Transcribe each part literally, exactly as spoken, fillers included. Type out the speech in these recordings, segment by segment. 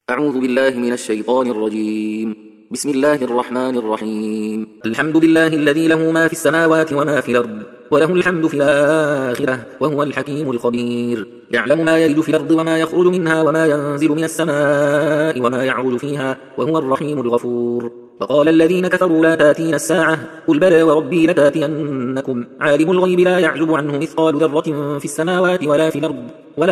أعوذ بالله من الشيطان الرجيم. بسم الله الرحمن الرحيم. الحمد لله الذي له ما في السماوات وما في الأرض وله الحمد في الآخرة وهو الحكيم الخبير. يعلم ما يلج في الأرض وما يخرج منها وما ينزل من السماء وما يعرج فيها وهو الرحيم الغفور. فقال الذين كفروا لا تأتينا الساعة قل بلى وربي لتأتينكم عالم الغيب لا يعزب عنه مثقال ذرة في السماوات ولا في الأرض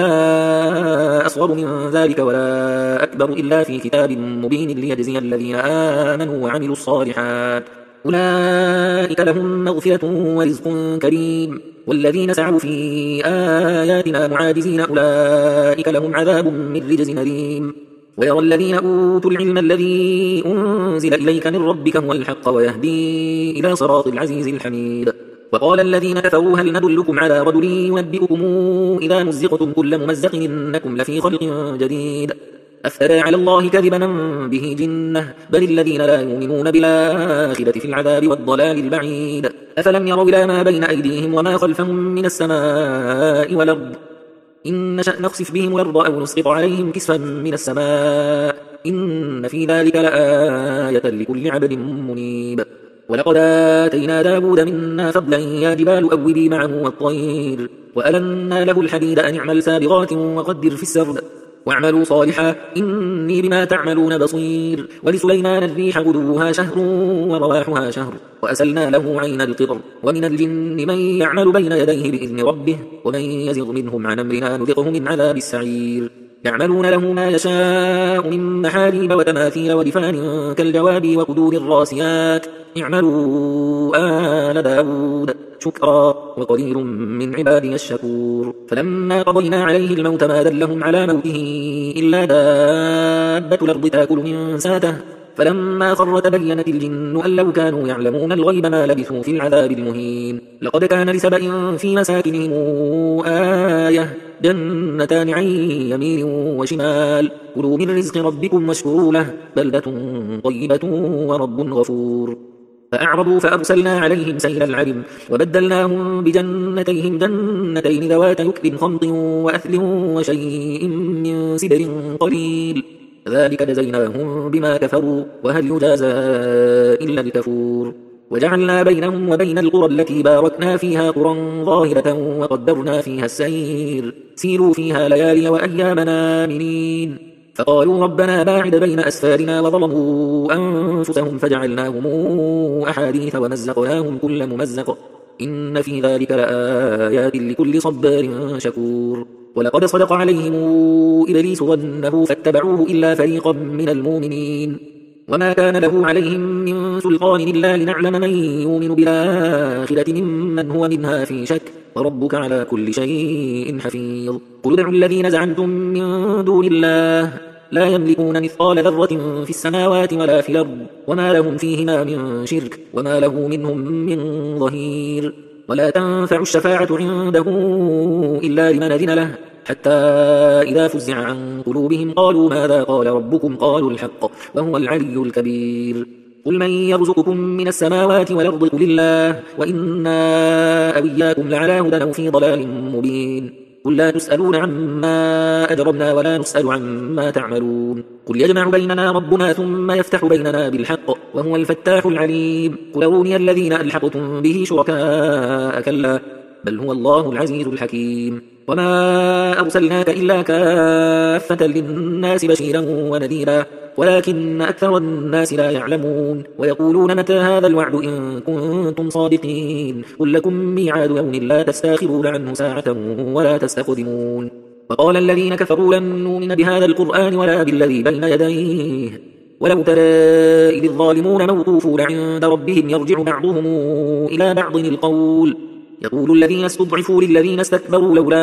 ولا أصغر من ذلك ولا أكبر إلا في كتاب مبين ليجزي الذين آمنوا وعملوا الصالحات أولئك لهم مغفرة ورزق كريم والذين سعوا في آياتنا معاجزين أولئك لهم عذاب من رجز أليم. ويرى الذين أوتوا العلم الذي أنزل إليك من ربك هو الحق ويهدي إلى صراط العزيز الحميد. وقال الذين كفروا هل ندلكم على رجل ينبئكم إذا مزقتم كل ممزق إنكم لفي خلق جديد أفترى على الله كذبا به جنة بل الذين لا يؤمنون بالآخرة في العذاب والضلال البعيد. أفلم يروا إلى ما بين أيديهم وما خلفهم من السماء والأرض إن نشأ نخسف بهم الأرض أو نسقط عليهم كسفا من السماء إن في ذلك لآية لكل عبد منيب. ولقد آتينا داود منا فضلا يا جبال أوبي معه والطير وألنا له الحديد أن اعمل سابغات وقدر في السرد واعملوا صالحا إني بما تعملون بصير. ولسليمان الريح غدوها شهر ورواحها شهر وأسلنا له عين القطر ومن الجن من يعمل بين يديه بإذن ربه ومن يزغ منهم عن أمرنا نذقه من عذاب السعير. يعملون له ما يشاء من محاريب وتماثيل ودفان كالجواب وقدور الراسيات اعملوا آل داود شكرا وقليل من عبادي الشكور. فلما قضينا عليه الموت ما دلهم على موته إلا دابة الأرض تأكل من ساته فلما خر تبينت الجن أن لو كانوا يعلمون الغيب ما لبثوا في العذاب المهين. لقد كان لسبأ في مساكنهم آية جنتان عن يمين وشمال كلوا من رزق ربكم واشكروا له بلدة طيبة ورب غفور. فأعرضوا فأرسلنا عليهم سيل العرم وبدلناهم بجنتيهم جنتين ذوات يكل خمط وأثل وشيء من سدر قليل ذلك جزيناهم بما كفروا وهل يجازى إلا الكفور. وجعلنا بينهم وبين القرى التي باركنا فيها قرى ظاهرة وقدرنا فيها السير سيروا فيها ليالي وأيامنا آمنين. فقالوا ربنا باعد بين أسفارنا وظلموا أنفسهم فجعلناهم أحاديث ومزقناهم كل ممزق إن في ذلك لآيات لكل صبار شكور. ولقد صدق عليهم إبليس ظنه فاتبعوه إلا فريقا من المؤمنين وما كان له عليهم من سلطان إلا لنعلم من يؤمن بالآخرة ممن هو منها في شك وربك على كل شيء حفيظ. قل ادعوا الذين زعمتم من دون الله لا يملكون مثقال ذرة في السماوات ولا في الأرض وما لهم فيهما من شرك وما له منهم من ظهير. ولا تنفع الشفاعة عنده إلا لمن أذن له حتى إذا فزع عن قلوبهم قالوا ماذا قال ربكم قالوا الحق وهو العلي الكبير. قل من يرزقكم من السماوات والأرض قل الله وإنا أو إياكم لعلى هدى أو في ضلال مبين. قل لا تسألون عما أجرمنا ولا نسأل عما تعملون. قل يجمع بيننا ربنا ثم يفتح بيننا بالحق وهو الفتاح العليم. قل أروني الذين ألحقتم به شركاء كلا بل هو الله العزيز الحكيم. وما أرسلناك إلا كافة للناس بشيرا ونذيرا ولكن أكثر الناس لا يعلمون ويقولون متى هذا الوعد إن كنتم صادقين. قل لكم ميعاد يوم لا تستاخرون عنه ساعة ولا تستقدمون. وقال الذين كفروا لن نؤمن بهذا القرآن ولا بالذي بين يديه ولو ترى إذ الظالمون موقوفون عند ربهم يرجع بعضهم إلى بعض القول يقول الذين استضعفوا للذين استكبروا لولا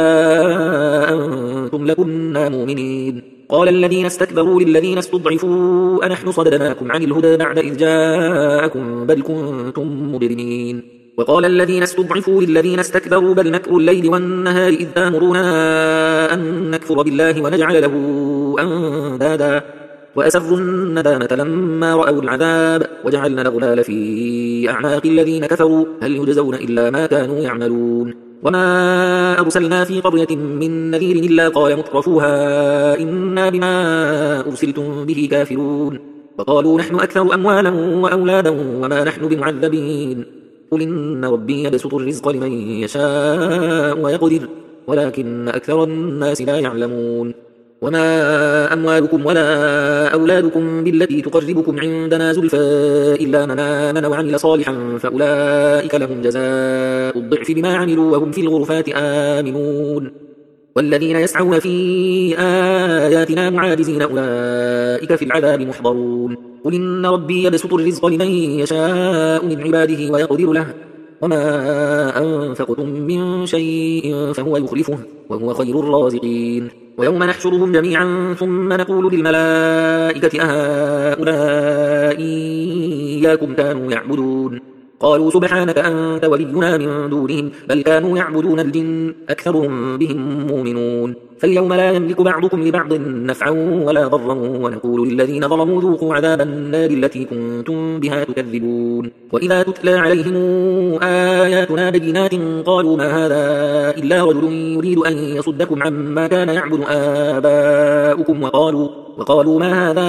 أنتم لكنا مؤمنين. قال الذين استكبروا للذين استضعفوا أنحن صددناكم عن الهدى بعد إذ جاءكم بل كنتم مجرمين. وقال الذين استضعفوا للذين استكبروا بل مكر الليل والنهار إذ تأمرنا أن نكفر بالله ونجعل له أندادا وأسروا الندامة لما رأوا العذاب وجعلنا الأغلال في أعناق الذين كفروا هل يجزون إلا ما كانوا يعملون. وما أرسلنا في قرية من نذير إلا قال مترفوها إنا بما أرسلتم به كافرون وقالوا نحن أكثر أموالا وأولادا وما نحن بمعذبين قل إن ربي يبسط الرزق لمن يشاء ويقدر ولكن أكثر الناس لا يعلمون وما أموالكم ولا أولادكم بالتي تقربكم عندنا زلفى إلا من آمن وعمل صالحا فأولئك لهم جزاء الضعف بما عملوا وهم في الغرفات آمنون والذين يسعون في آياتنا معاجزين أولئك في العذاب محضرون قل إن ربي يبسط الرزق لمن يشاء من عباده ويقدر له وما أنفقتم من شيء فهو يخلفه وهو خير الرازقين ويوم نحشرهم جميعا ثم نقول للملائكة أهؤلاء إياكم كانوا يعبدون قالوا سبحانك أنت ولينا من دونهم بل كانوا يعبدون الجن أكثرهم بهم مؤمنون فاليوم لا يملك بعضكم لبعض نفعا ولا ضرا ونقول للذين ظلموا ذوقوا عذاب النار التي كنتم بها تكذبون وإذا تتلى عليهم آياتنا بينات قالوا ما هذا إلا رجل يريد أن يصدكم عما كان يعبد آباؤكم وقالوا, وقالوا ما هذا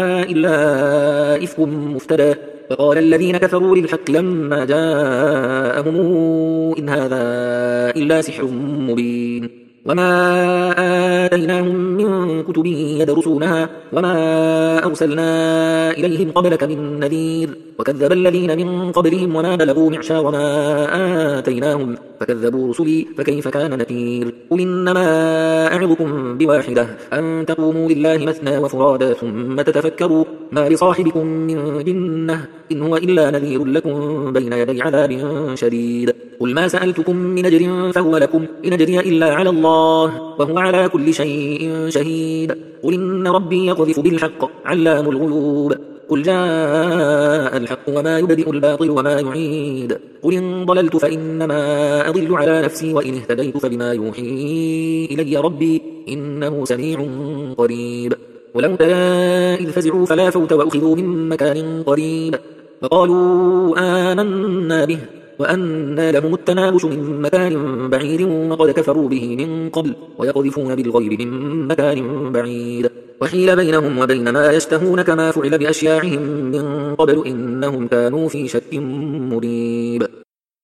إلا إفك مفترى فقال الذين كفروا للحق لما جاءهم إن هذا إلا سحر مبين وما آتيناهم من كتب يدرسونها وما أرسلنا إليهم قبلك من نذير وكذب الذين من قبلهم وما بلغوا معشار ما آتيناهم فكذبوا رسلي فكيف كان نكير قل إنما أعظكم بواحدة أن تقوموا لله مثنى وفرادا ثم تتفكروا ما لصاحبكم من جنة إن هو إلا نذير لكم بين يدي عذاب شديد قل ما سألتكم من أجر فهو لكم إن أجري إلا على الله وهو على كل شيء شهيد قل إن ربي يقذف بالحق علام الغيوب قل جاء الحق وما يبدئ الباطل وما يعيد قل إن ضللت فإنما أضل على نفسي وإن اهتديت فبما يوحي إلي ربي إنه سميع قريب ولو ترى إذ فزعوا فلا فوت وأخذوا من مكان قريب فقالوا آمنا به وأنى لهم التناوش من مكان بعيد وقد كفروا به من قبل ويقذفون بالغيب من مكان بعيد وحيل بينهم وبين ما يشتهون كما فعل بأشياعهم من قبل إنهم كانوا في شك مريب